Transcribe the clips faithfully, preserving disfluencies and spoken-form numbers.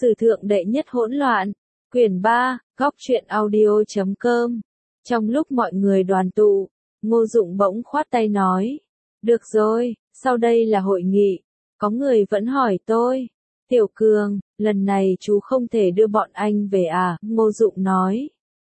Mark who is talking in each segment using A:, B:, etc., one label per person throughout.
A: Sử thượng đệ nhất hỗn loạn, quyển ba, góc truyện audio chấm com. Trong lúc mọi người đoàn tụ, Ngô Dụng bỗng khoát tay nói, được rồi, sau đây là hội nghị, có người vẫn hỏi tôi, Tiểu Cường, lần này chú không thể đưa bọn anh về à, Ngô Dụng nói.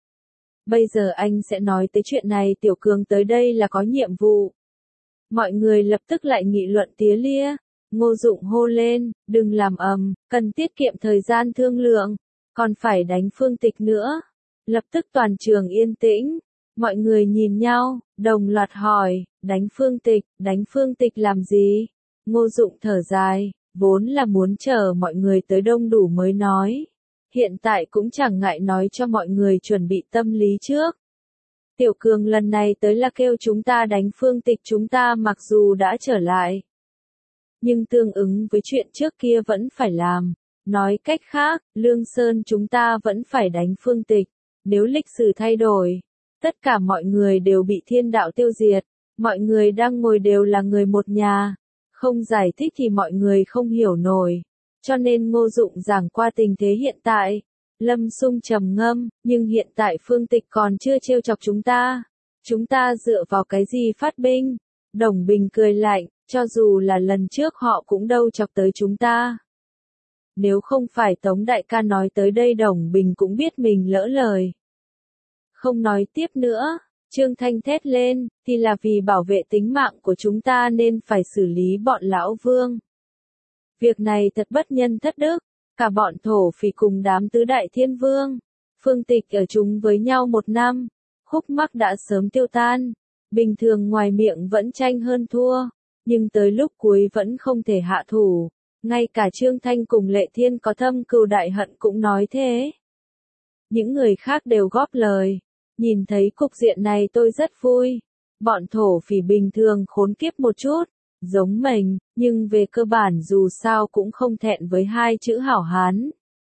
A: Bây giờ anh sẽ nói tới chuyện này, Tiểu Cường tới đây là có nhiệm vụ. Mọi người lập tức lại nghị luận tía lia. Ngô Dụng hô lên, đừng làm ầm, cần tiết kiệm thời gian thương lượng, còn phải đánh Phương Tịch nữa. Lập tức toàn trường yên tĩnh, mọi người nhìn nhau, đồng loạt hỏi, đánh Phương Tịch, đánh Phương Tịch làm gì? Ngô Dụng thở dài, vốn là muốn chờ mọi người tới đông đủ mới nói. Hiện tại cũng chẳng ngại nói cho mọi người chuẩn bị tâm lý trước. Tiểu Cường lần này tới là kêu chúng ta đánh Phương Tịch, chúng ta mặc dù đã trở lại, nhưng tương ứng với chuyện trước kia vẫn phải làm. Nói cách khác, Lương Sơn chúng ta vẫn phải đánh Phương Tịch. Nếu lịch sử thay đổi, tất cả mọi người đều bị thiên đạo tiêu diệt. Mọi người đang ngồi đều là người một nhà. Không giải thích thì mọi người không hiểu nổi. Cho nên Ngô Dụng giảng qua tình thế hiện tại. Lâm Sung trầm ngâm, nhưng hiện tại Phương Tịch còn chưa trêu chọc chúng ta. Chúng ta dựa vào cái gì phát binh? Đồng Bình cười lạnh, cho dù là lần trước họ cũng đâu chọc tới chúng ta. Nếu không phải Tống đại ca nói tới đây, Đồng Bình cũng biết mình lỡ lời. Không nói tiếp nữa, Trương Thanh thét lên, thì là vì bảo vệ tính mạng của chúng ta nên phải xử lý bọn lão vương. Việc này thật bất nhân thất đức, cả bọn thổ phỉ cùng đám tứ đại thiên vương. Phương Tịch ở chung với nhau một năm, khúc mắc đã sớm tiêu tan. Bình thường ngoài miệng vẫn tranh hơn thua, nhưng tới lúc cuối vẫn không thể hạ thủ. Ngay cả Trương Thanh cùng Lệ Thiên có thâm cừu đại hận cũng nói thế. Những người khác đều góp lời. Nhìn thấy cục diện này tôi rất vui. Bọn thổ phỉ bình thường khốn kiếp một chút, giống mình, nhưng về cơ bản dù sao cũng không thẹn với hai chữ hảo hán.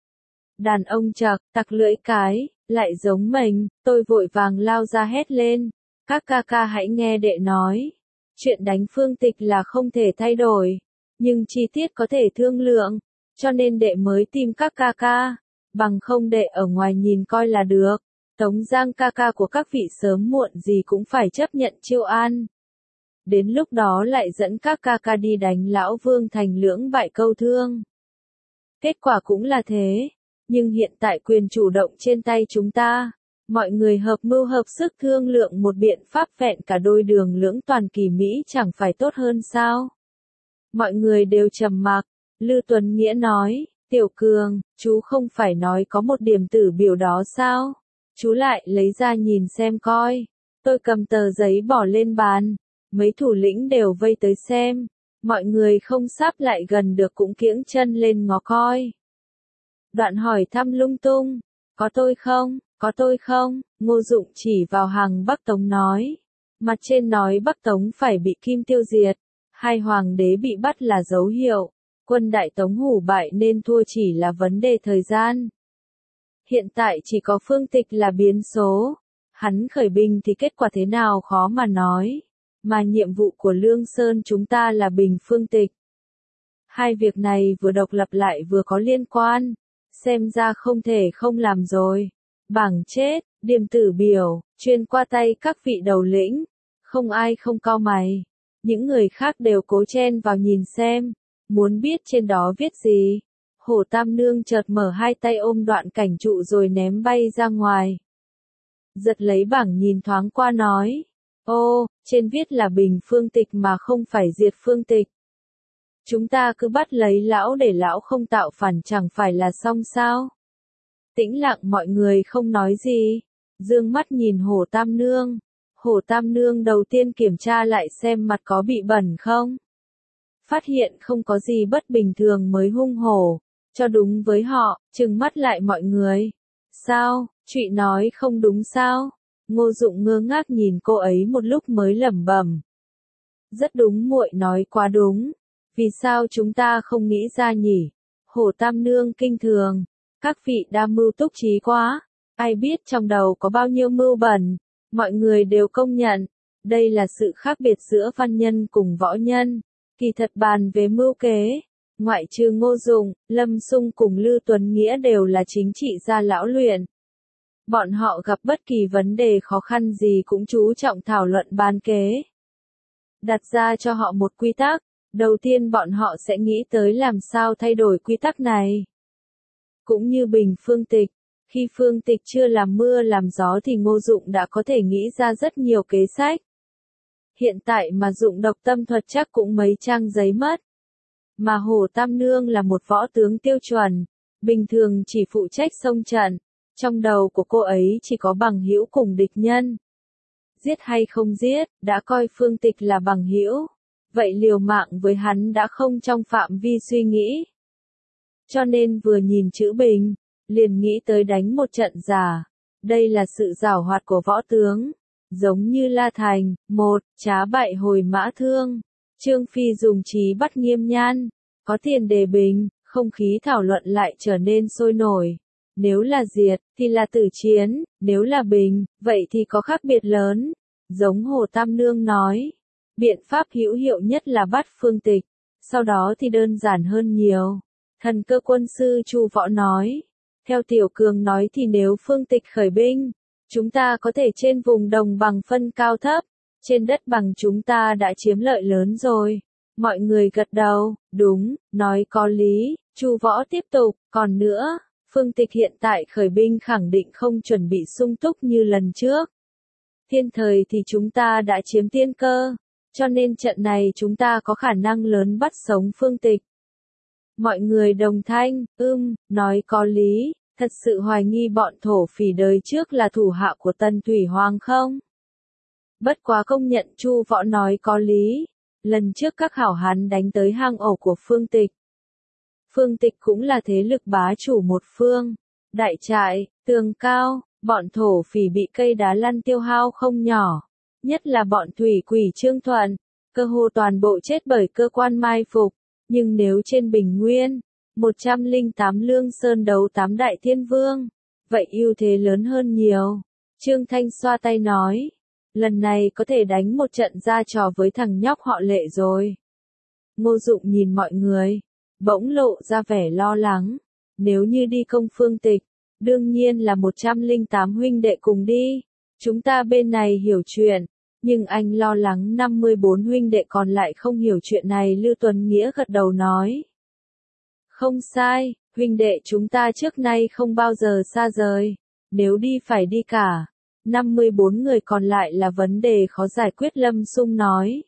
A: Đàn ông chạc, tặc lưỡi cái, lại giống mình, tôi vội vàng lao ra hét lên. Các ca ca hãy nghe đệ nói. Chuyện đánh Phương Tịch là không thể thay đổi, nhưng chi tiết có thể thương lượng, cho nên đệ mới tìm các ca ca, bằng không đệ ở ngoài nhìn coi là được. Tống Giang ca ca của các vị sớm muộn gì cũng phải chấp nhận chiêu an. Đến lúc đó lại dẫn các ca ca đi đánh lão vương thành lưỡng bại câu thương. Kết quả cũng là thế, nhưng hiện tại quyền chủ động trên tay chúng ta. Mọi người hợp mưu hợp sức thương lượng một biện pháp vẹn cả đôi đường lưỡng toàn kỳ Mỹ chẳng phải tốt hơn sao? Mọi người đều trầm mặc. Lư Tuấn Nghĩa nói, Tiểu Cường, chú không phải nói có một điểm tử biểu đó sao? Chú lại lấy ra nhìn xem coi. Tôi cầm tờ giấy bỏ lên bàn. Mấy thủ lĩnh đều vây tới xem. Mọi người không sắp lại gần được cũng kiễng chân lên ngó coi. Đoạn hỏi thăm lung tung, có tôi không? Có tôi không? Ngô Dụng chỉ vào hàng Bắc Tống nói. Mặt trên nói Bắc Tống phải bị Kim tiêu diệt. Hai hoàng đế bị bắt là dấu hiệu. Quân Đại Tống hủ bại nên thua chỉ là vấn đề thời gian. Hiện tại chỉ có Phương Tịch là biến số. Hắn khởi binh thì kết quả thế nào khó mà nói. Mà nhiệm vụ của Lương Sơn chúng ta là bình Phương Tịch. Hai việc này vừa độc lập lại vừa có liên quan. Xem ra không thể không làm rồi. Bảng chết, điểm tử biểu, truyền qua tay các vị đầu lĩnh. Không ai không cau mày. Những người khác đều cố chen vào nhìn xem. Muốn biết trên đó viết gì. Hổ Tam Nương chợt mở hai tay ôm đoạn cảnh trụ rồi ném bay ra ngoài. Giật lấy bảng nhìn thoáng qua nói. Ô, trên viết là bình Phương Tịch mà không phải diệt Phương Tịch. Chúng ta cứ bắt lấy lão để lão không tạo phản chẳng phải là xong sao? Tĩnh lặng mọi người không nói gì. Dương mắt nhìn Hổ Tam Nương. Hổ Tam Nương đầu tiên kiểm tra lại xem mặt có bị bẩn không. Phát hiện không có gì bất bình thường mới hung hổ. Cho đúng với họ, trừng mắt lại mọi người. Sao, Trụy nói không đúng sao? Ngô Dụng ngơ ngác nhìn cô ấy một lúc mới lẩm bẩm. Rất đúng, muội nói quá đúng. Vì sao chúng ta không nghĩ ra nhỉ? Hổ Tam Nương kinh thường. Các vị đa mưu túc trí quá. Ai biết trong đầu có bao nhiêu mưu bẩn. Mọi người đều công nhận. Đây là sự khác biệt giữa văn nhân cùng võ nhân. Kỳ thật bàn về mưu kế. Ngoại trừ Ngô Dụng, Lâm Xung cùng Lư Tuấn Nghĩa đều là chính trị gia lão luyện. Bọn họ gặp bất kỳ vấn đề khó khăn gì cũng chú trọng thảo luận bàn kế. Đặt ra cho họ một quy tắc, đầu tiên bọn họ sẽ nghĩ tới làm sao thay đổi quy tắc này. Cũng như Bình Phương Tịch, khi Phương Tịch chưa làm mưa làm gió thì Ngô Dụng đã có thể nghĩ ra rất nhiều kế sách. Hiện tại mà dụng độc tâm thuật chắc cũng mấy trang giấy mất. Mà Hồ Tam Nương là một võ tướng tiêu chuẩn, bình thường chỉ phụ trách xông trận, trong đầu của cô ấy chỉ có bằng hữu cùng địch nhân. Giết hay không giết, đã coi Phương Tịch là bằng hữu, vậy liều mạng với hắn đã không trong phạm vi suy nghĩ. Cho nên vừa nhìn chữ Bình, liền nghĩ tới đánh một trận giả. Đây là sự giảo hoạt của võ tướng, giống như La Thành, một, trá bại hồi mã thương. Trương Phi dùng trí bắt Nghiêm Nhan, có tiền đề bình, không khí thảo luận lại trở nên sôi nổi. Nếu là diệt, thì là tử chiến, nếu là bình, vậy thì có khác biệt lớn. Giống Hồ Tam Nương nói, biện pháp hữu hiệu nhất là bắt Phương Tịch, sau đó thì đơn giản hơn nhiều. Thần cơ quân sư Chu Võ nói, theo Tiểu Cường nói thì nếu Phương Tịch khởi binh, chúng ta có thể trên vùng đồng bằng phân cao thấp. Trên đất bằng chúng ta đã chiếm lợi lớn rồi. Mọi người gật đầu, đúng, nói có lý. Chu Võ tiếp tục, còn nữa, Phương Tịch hiện tại khởi binh khẳng định không chuẩn bị sung túc như lần trước. Thiên thời thì chúng ta đã chiếm tiên cơ, cho nên trận này chúng ta có khả năng lớn bắt sống Phương Tịch. Mọi người đồng thanh, ưm, nói có lý, thật sự hoài nghi bọn thổ phỉ đời trước là thủ hạ của Tần Thủy Hoàng không? Bất quá công nhận Chu Võ nói có lý, lần trước các hảo hán đánh tới hang ổ của Phương Tịch. Phương Tịch cũng là thế lực bá chủ một phương, đại trại, tường cao, bọn thổ phỉ bị cây đá lăn tiêu hao không nhỏ, nhất là bọn thủy quỷ Trương Thuận, cơ hồ toàn bộ chết bởi cơ quan mai phục, nhưng nếu trên bình nguyên, một trăm lẻ tám Lương Sơn đấu tám đại thiên vương, vậy ưu thế lớn hơn nhiều. Trương Thanh xoa tay nói, lần này có thể đánh một trận ra trò với thằng nhóc họ Lệ rồi. Ngô Dụng nhìn mọi người, bỗng lộ ra vẻ lo lắng, nếu như đi công Phương Tịch, đương nhiên là một trăm lẻ tám huynh đệ cùng đi, chúng ta bên này hiểu chuyện, nhưng anh lo lắng năm mươi bốn huynh đệ còn lại không hiểu chuyện này. Lưu Tuấn Nghĩa gật đầu nói, không sai, huynh đệ chúng ta trước nay không bao giờ xa rời, nếu đi phải đi cả. năm mươi bốn người còn lại là vấn đề khó giải quyết. Lâm Xung nói,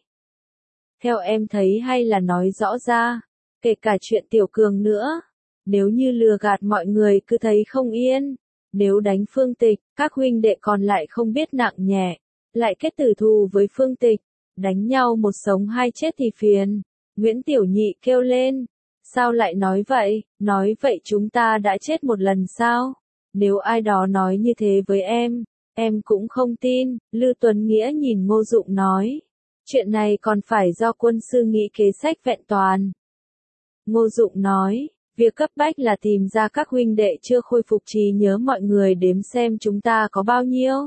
A: theo em thấy hay là nói rõ ra, kể cả chuyện Tiểu Cường nữa, nếu như lừa gạt mọi người cứ thấy không yên, nếu đánh Phương Tịch, các huynh đệ còn lại không biết nặng nhẹ, lại kết tử thù với Phương Tịch, đánh nhau một sống hai chết thì phiền. Nguyễn Tiểu Nhị kêu lên, sao lại nói vậy, nói vậy chúng ta đã chết một lần sao? Nếu ai đó nói như thế với em, em cũng không tin. Lư Tuấn Nghĩa nhìn Ngô Dụng nói, chuyện này còn phải do quân sư nghĩ kế sách vẹn toàn. Ngô Dụng nói, việc cấp bách là tìm ra các huynh đệ chưa khôi phục trí nhớ, mọi người đếm xem chúng ta có bao nhiêu.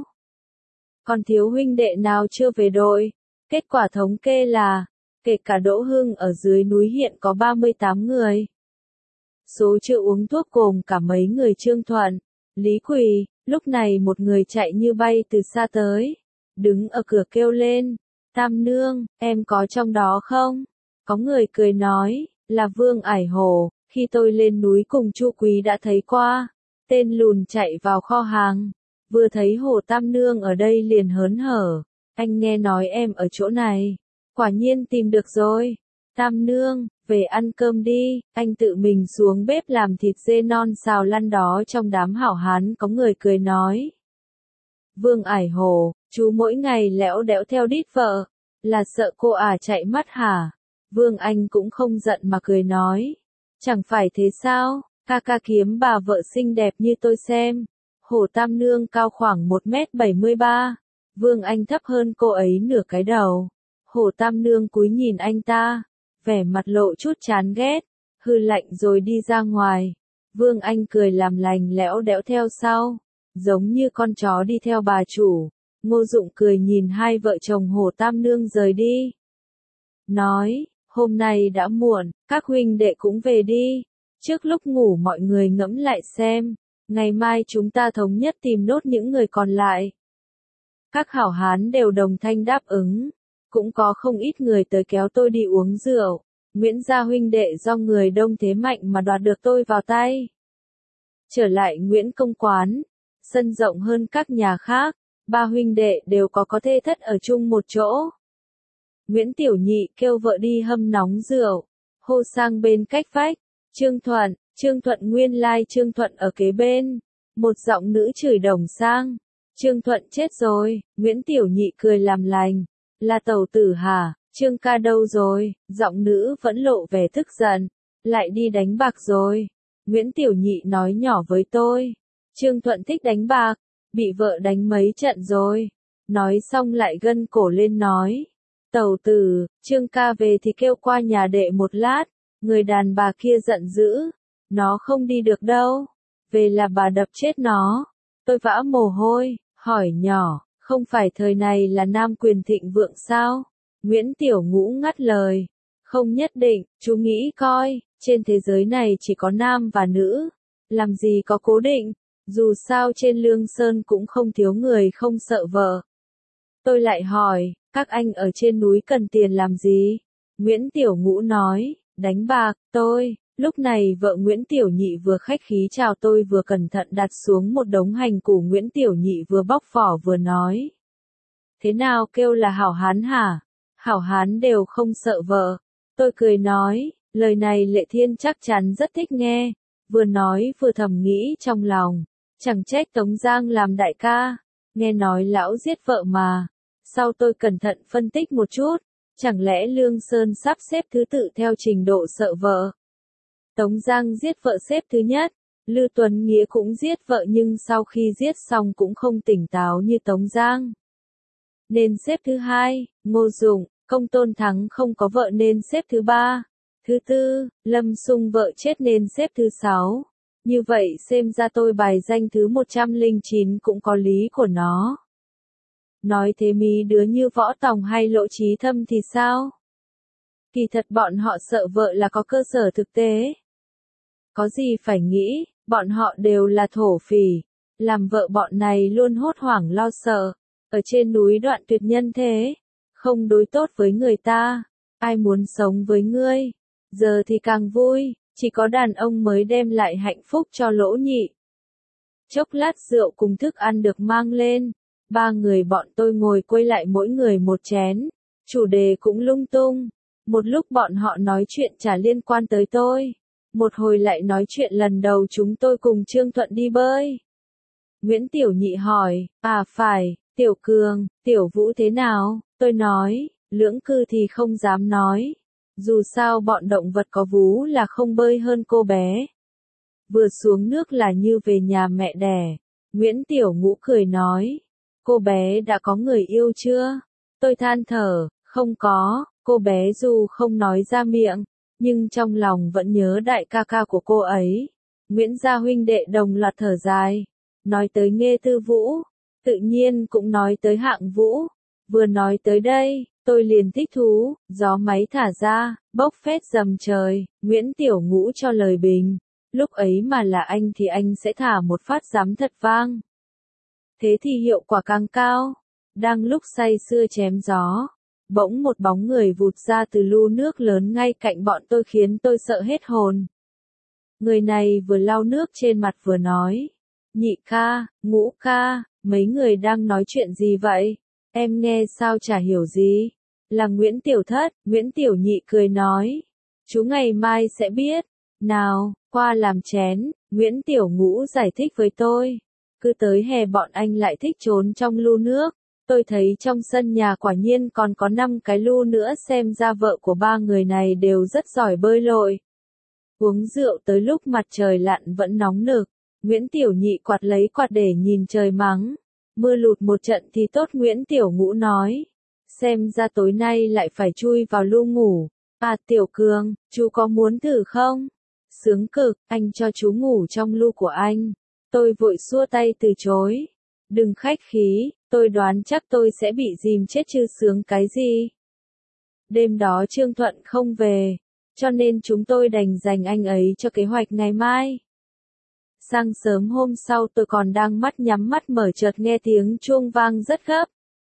A: Còn thiếu huynh đệ nào chưa về đội? Kết quả thống kê là, kể cả Đỗ Hưng ở dưới núi hiện có ba mươi tám người. Số chưa uống thuốc gồm cả mấy người Trương Thuận, Lý Quỳ. Lúc này một người chạy như bay từ xa tới, đứng ở cửa kêu lên, Tam Nương, em có trong đó không? Có người cười nói, là Vương Ải Hổ, khi tôi lên núi cùng Chu Quý đã thấy qua. Tên lùn chạy vào kho hàng, vừa thấy Hồ Tam Nương ở đây liền hớn hở, anh nghe nói em ở chỗ này, quả nhiên tìm được rồi. Tam Nương, về ăn cơm đi, anh tự mình xuống bếp làm thịt dê non xào lăn đó. Trong đám hảo hán có người cười nói, Vương Ải Hổ, chú mỗi ngày lẽo đẽo theo đít vợ, là sợ cô ả chạy mất hả? Vương Anh cũng không giận mà cười nói, chẳng phải thế sao, ca ca kiếm bà vợ xinh đẹp như tôi xem. Hồ Tam Nương cao khoảng một mét bảy mươi ba, Vương Anh thấp hơn cô ấy nửa cái đầu. Hồ Tam Nương cúi nhìn anh ta, vẻ mặt lộ chút chán ghét, hư lạnh rồi đi ra ngoài. Vương Anh cười làm lành lẽo đẽo theo sau, giống như con chó đi theo bà chủ. Ngô Dụng cười nhìn hai vợ chồng Hồ Tam Nương rời đi, nói, hôm nay đã muộn, các huynh đệ cũng về đi. Trước lúc ngủ mọi người ngẫm lại xem, ngày mai chúng ta thống nhất tìm nốt những người còn lại. Các hảo hán đều đồng thanh đáp ứng, cũng có không ít người tới kéo tôi đi uống rượu. Nguyễn gia huynh đệ do người đông thế mạnh mà đoạt được tôi vào tay. Trở lại Nguyễn công quán, sân rộng hơn các nhà khác, ba huynh đệ đều có có thê thất ở chung một chỗ. Nguyễn Tiểu Nhị kêu vợ đi hâm nóng rượu, hô sang bên cách vách, Trương Thuận, Trương Thuận nguyên lai Trương Thuận ở kế bên, một giọng nữ chửi đồng sang, Trương Thuận chết rồi, Nguyễn Tiểu Nhị cười làm lành, là tẩu tử hả, Trương ca đâu rồi, giọng nữ vẫn lộ vẻ tức giận, lại đi đánh bạc rồi, Nguyễn Tiểu Nhị nói nhỏ với tôi, Trương Thuận thích đánh bạc, bị vợ đánh mấy trận rồi, nói xong lại gân cổ lên nói. Tẩu tử, Trương ca về thì kêu qua nhà đệ một lát, người đàn bà kia giận dữ, nó không đi được đâu, về là bà đập chết nó. Tôi vã mồ hôi, hỏi nhỏ, không phải thời này là nam quyền thịnh vượng sao? Nguyễn Tiểu Ngũ ngắt lời, không nhất định, chú nghĩ coi, trên thế giới này chỉ có nam và nữ, làm gì có cố định, dù sao trên Lương Sơn cũng không thiếu người không sợ vợ. Tôi lại hỏi, các anh ở trên núi cần tiền làm gì? Nguyễn Tiểu Ngũ nói, đánh bạc, tôi, lúc này vợ Nguyễn Tiểu Nhị vừa khách khí chào tôi vừa cẩn thận đặt xuống một đống hành củ Nguyễn Tiểu Nhị vừa bóc vỏ vừa nói. Thế nào kêu là hảo hán hả? Hảo hán đều không sợ vợ. Tôi cười nói, lời này Lệ Thiên chắc chắn rất thích nghe, vừa nói vừa thầm nghĩ trong lòng, chẳng trách Tống Giang làm đại ca, nghe nói lão giết vợ mà. Sau tôi cẩn thận phân tích một chút, chẳng lẽ Lương Sơn sắp xếp thứ tự theo trình độ sợ vợ? Tống Giang giết vợ xếp thứ nhất, Lư Tuấn Nghĩa cũng giết vợ nhưng sau khi giết xong cũng không tỉnh táo như Tống Giang. Nên xếp thứ hai, Ngô Dụng, Công Tôn Thắng không có vợ nên xếp thứ ba. Thứ tư, Lâm Sung vợ chết nên xếp thứ sáu. Như vậy xem ra tôi bài danh thứ một trăm lẻ chín cũng có lý của nó. Nói thế mí đứa như Võ Tòng hay Lộ Trí Thâm thì sao? Kỳ thật bọn họ sợ vợ là có cơ sở thực tế. Có gì phải nghĩ, bọn họ đều là thổ phỉ. Làm vợ bọn này luôn hốt hoảng lo sợ. Ở trên núi đoạn tuyệt nhân thế. Không đối tốt với người ta. Ai muốn sống với ngươi? Giờ thì càng vui. Chỉ có đàn ông mới đem lại hạnh phúc cho Lỗ Nhị. Chốc lát rượu cùng thức ăn được mang lên. Ba người bọn tôi ngồi quay lại mỗi người một chén. Chủ đề cũng lung tung. Một lúc bọn họ nói chuyện chả liên quan tới tôi. Một hồi lại nói chuyện lần đầu chúng tôi cùng Trương Thuận đi bơi. Nguyễn Tiểu Nhị hỏi, à phải, Tiểu Cường, Tiểu Vũ thế nào? Tôi nói, lưỡng cư thì không dám nói. Dù sao bọn động vật có vú là không bơi hơn cô bé. Vừa xuống nước là như về nhà mẹ đẻ. Nguyễn Tiểu Ngũ cười nói, cô bé đã có người yêu chưa? Tôi than thở, không có, cô bé dù không nói ra miệng, nhưng trong lòng vẫn nhớ đại ca ca của cô ấy. Nguyễn gia huynh đệ đồng loạt thở dài, nói tới Nghê Tư Vũ, tự nhiên cũng nói tới Hạng Vũ. Vừa nói tới đây, tôi liền thích thú, gió máy thả ra, bốc phét dầm trời, Nguyễn Tiểu Ngũ cho lời bình. Lúc ấy mà là anh thì anh sẽ thả một phát giám thật vang. Thế thì hiệu quả càng cao. Đang lúc say sưa chém gió, bỗng một bóng người vụt ra từ lu nước lớn ngay cạnh bọn tôi khiến tôi sợ hết hồn. Người này vừa lau nước trên mặt vừa nói, Nhị ca, Ngũ ca, mấy người đang nói chuyện gì vậy? Em nghe sao chả hiểu gì? Là Nguyễn Tiểu Thất, Nguyễn Tiểu Nhị cười nói, chú ngày mai sẽ biết. Nào, qua làm chén, Nguyễn Tiểu Ngũ giải thích với tôi. Cứ tới hè bọn anh lại thích trốn trong lu nước. Tôi thấy trong sân nhà quả nhiên còn có năm cái lu nữa, xem ra vợ của ba người này đều rất giỏi bơi lội. Uống rượu tới lúc mặt trời lặn vẫn nóng nực. Nguyễn Tiểu Nhị quạt lấy quạt để nhìn trời mắng. Mưa lụt một trận thì tốt, Nguyễn Tiểu Ngũ nói. Xem ra tối nay lại phải chui vào lu ngủ. À Tiểu Cường, chú có muốn thử không? Sướng cực, anh cho chú ngủ trong lu của anh. Tôi vội xua tay từ chối. Đừng khách khí, tôi đoán chắc tôi sẽ bị dìm chết chứ sướng cái gì. Đêm đó Trương Thuận không về, cho nên chúng tôi đành dành anh ấy cho kế hoạch ngày mai. Sáng sớm hôm sau tôi còn đang mắt nhắm mắt mở chợt nghe tiếng chuông vang rất gấp.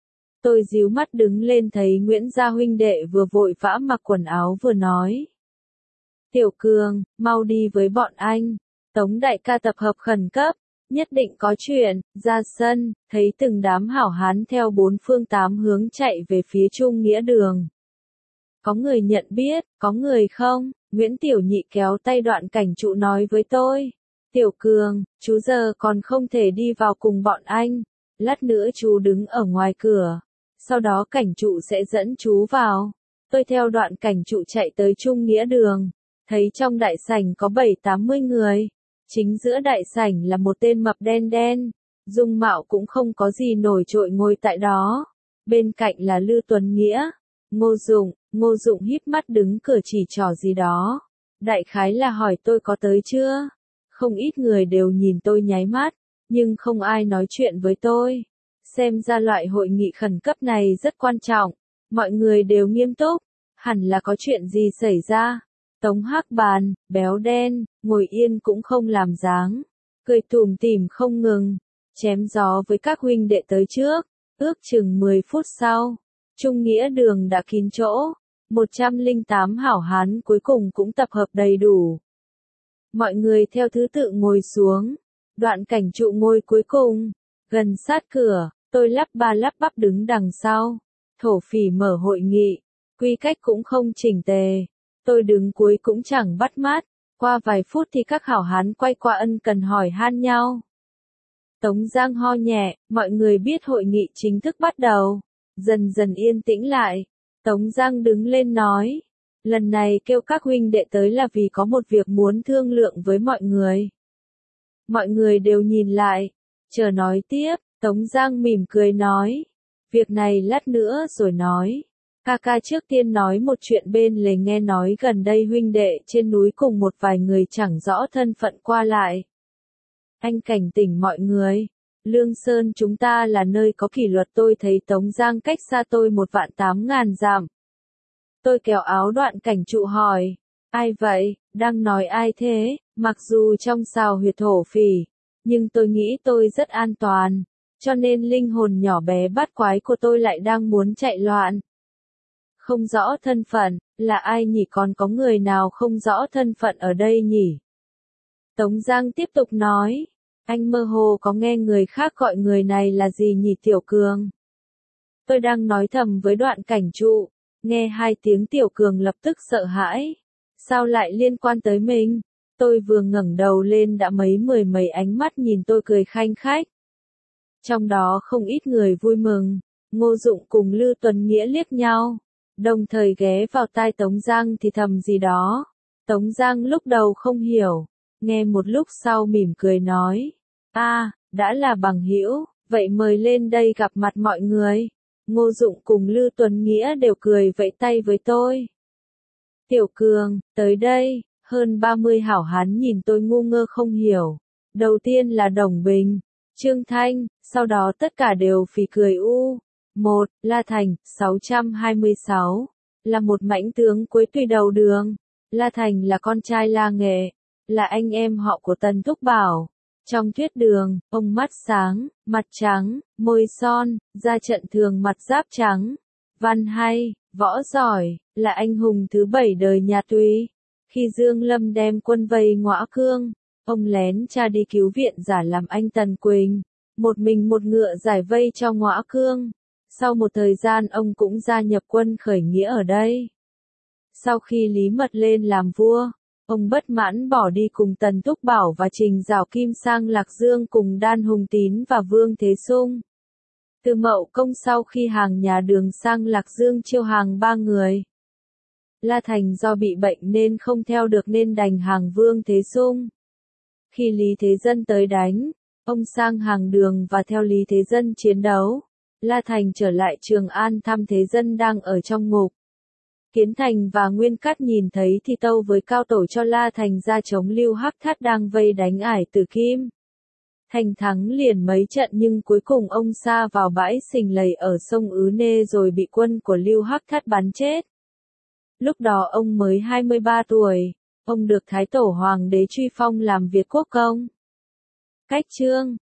A: Tôi díu mắt đứng lên thấy Nguyễn Gia huynh đệ vừa vội vã mặc quần áo vừa nói. Tiểu Cường, mau đi với bọn anh. Tống đại ca tập hợp khẩn cấp, nhất định có chuyện. Ra sân, thấy từng đám hảo hán theo bốn phương tám hướng chạy về phía Trung Nghĩa Đường. Có người nhận biết, có người không? Nguyễn Tiểu Nhị kéo tay Đoạn Cảnh Trụ nói với tôi. Tiểu Cường, chú giờ còn không thể đi vào cùng bọn anh. Lát nữa chú đứng ở ngoài cửa. Sau đó Cảnh Trụ sẽ dẫn chú vào. Tôi theo Đoạn Cảnh Trụ chạy tới Trung Nghĩa Đường. Thấy trong đại sảnh có bảy tám mươi người. Chính giữa đại sảnh là một tên mập đen đen. Dung mạo cũng không có gì nổi trội ngồi tại đó. Bên cạnh là Lư Tuấn Nghĩa. Ngô Dụng, Ngô Dụng híp mắt đứng cửa chỉ trỏ gì đó. Đại khái là hỏi tôi có tới chưa? Không ít người đều nhìn tôi nháy mắt, nhưng không ai nói chuyện với tôi. Xem ra loại hội nghị khẩn cấp này rất quan trọng. Mọi người đều nghiêm túc, hẳn là có chuyện gì xảy ra. Tống Hắc Bàn, béo đen, ngồi yên cũng không làm dáng, cười tủm tỉm không ngừng, chém gió với các huynh đệ tới trước. Ước chừng mười phút sau, Trung Nghĩa Đường đã kín chỗ, một trăm lẻ tám hảo hán cuối cùng cũng tập hợp đầy đủ. Mọi người theo thứ tự ngồi xuống, Đoạn Cảnh Trụ ngồi cuối cùng, gần sát cửa, tôi lắp ba lắp bắp đứng đằng sau. Thổ phỉ mở hội nghị, quy cách cũng không chỉnh tề. Tôi đứng cuối cũng chẳng bắt mắt, qua vài phút thì các hảo hán quay qua ân cần hỏi han nhau. Tống Giang ho nhẹ, mọi người biết hội nghị chính thức bắt đầu. Dần dần yên tĩnh lại, Tống Giang đứng lên nói. Lần này kêu các huynh đệ tới là vì có một việc muốn thương lượng với mọi người. Mọi người đều nhìn lại, chờ nói tiếp, Tống Giang mỉm cười nói. Việc này lát nữa rồi nói. Ca ca trước tiên nói một chuyện bên lề nghe nói gần đây huynh đệ trên núi cùng một vài người chẳng rõ thân phận qua lại. Anh cảnh tỉnh mọi người. Lương Sơn chúng ta là nơi có kỷ luật tôi thấy Tống Giang cách xa tôi một vạn tám ngàn dặm. Tôi kéo áo Đoạn Cảnh Trụ hỏi. Ai vậy, đang nói ai thế, mặc dù trong xào huyệt thổ phỉ, nhưng tôi nghĩ tôi rất an toàn, cho nên linh hồn nhỏ bé bát quái của tôi lại đang muốn chạy loạn. Không rõ thân phận, là ai nhỉ, còn có người nào không rõ thân phận ở đây nhỉ? Tống Giang tiếp tục nói. Anh mơ hồ có nghe người khác gọi người này là gì nhỉ Tiểu Cường? Tôi đang nói thầm với Đoạn Cảnh Trụ, nghe hai tiếng Tiểu Cường lập tức sợ hãi. Sao lại liên quan tới mình? Tôi vừa ngẩng đầu lên đã mấy mười mấy ánh mắt nhìn tôi cười khanh khách. Trong đó không ít người vui mừng, Ngô Dụng cùng Lư Tuấn Nghĩa liếc nhau, đồng thời ghé vào tai Tống Giang thì thầm gì đó. Tống Giang lúc đầu không hiểu, nghe một lúc sau mỉm cười nói. A, à, đã là bằng hữu, vậy mời lên đây gặp mặt mọi người. Ngô Dụng cùng Lư Tuấn Nghĩa đều cười vẫy tay với tôi. Tiểu Cường, tới đây, hơn ba mươi hảo hán nhìn tôi ngu ngơ không hiểu. Đầu tiên là Đồng Bình, Trương Thanh, sau đó tất cả đều phì cười u. Một, La Thành, sáu trăm hai mươi sáu, là một mãnh tướng cuối tùy đầu đường. La Thành là con trai La Nghệ, là anh em họ của Tần Thúc Bảo. Trong thuyết đường, ông mắt sáng, mặt trắng, môi son, ra trận thường mặt giáp trắng. Văn hay, võ giỏi, là anh hùng thứ bảy đời nhà Tùy. Khi Dương Lâm đem quân vây Ngõa Cương, ông lén cha đi cứu viện giả làm anh Tần Quỳnh. Một mình một ngựa giải vây cho Ngõa Cương. Sau một thời gian ông cũng gia nhập quân khởi nghĩa ở đây. Sau khi Lý Mật lên làm vua, ông bất mãn bỏ đi cùng Tần Thúc Bảo và Trình Giảo Kim sang Lạc Dương cùng Đan Hùng Tín và Vương Thế Sung. Từ Mậu Công sau khi hàng nhà Đường sang Lạc Dương chiêu hàng ba người. La Thành do bị bệnh nên không theo được nên đành hàng Vương Thế Sung. Khi Lý Thế Dân tới đánh, ông sang hàng Đường và theo Lý Thế Dân chiến đấu. La Thành trở lại Trường An thăm Thế Dân đang ở trong ngục. Kiến Thành và Nguyên Cát nhìn thấy thì tâu với cao tổ cho La Thành ra chống Lưu Hắc Thát đang vây đánh Ải Tử Kim. Thành thắng liền mấy trận nhưng cuối cùng ông sa vào bãi Sình Lầy ở sông Ứ Nê rồi bị quân của Lưu Hắc Thát bắn chết. Lúc đó ông mới hai mươi ba tuổi, ông được Thái Tổ Hoàng đế truy phong làm Việt Quốc công. Cách chương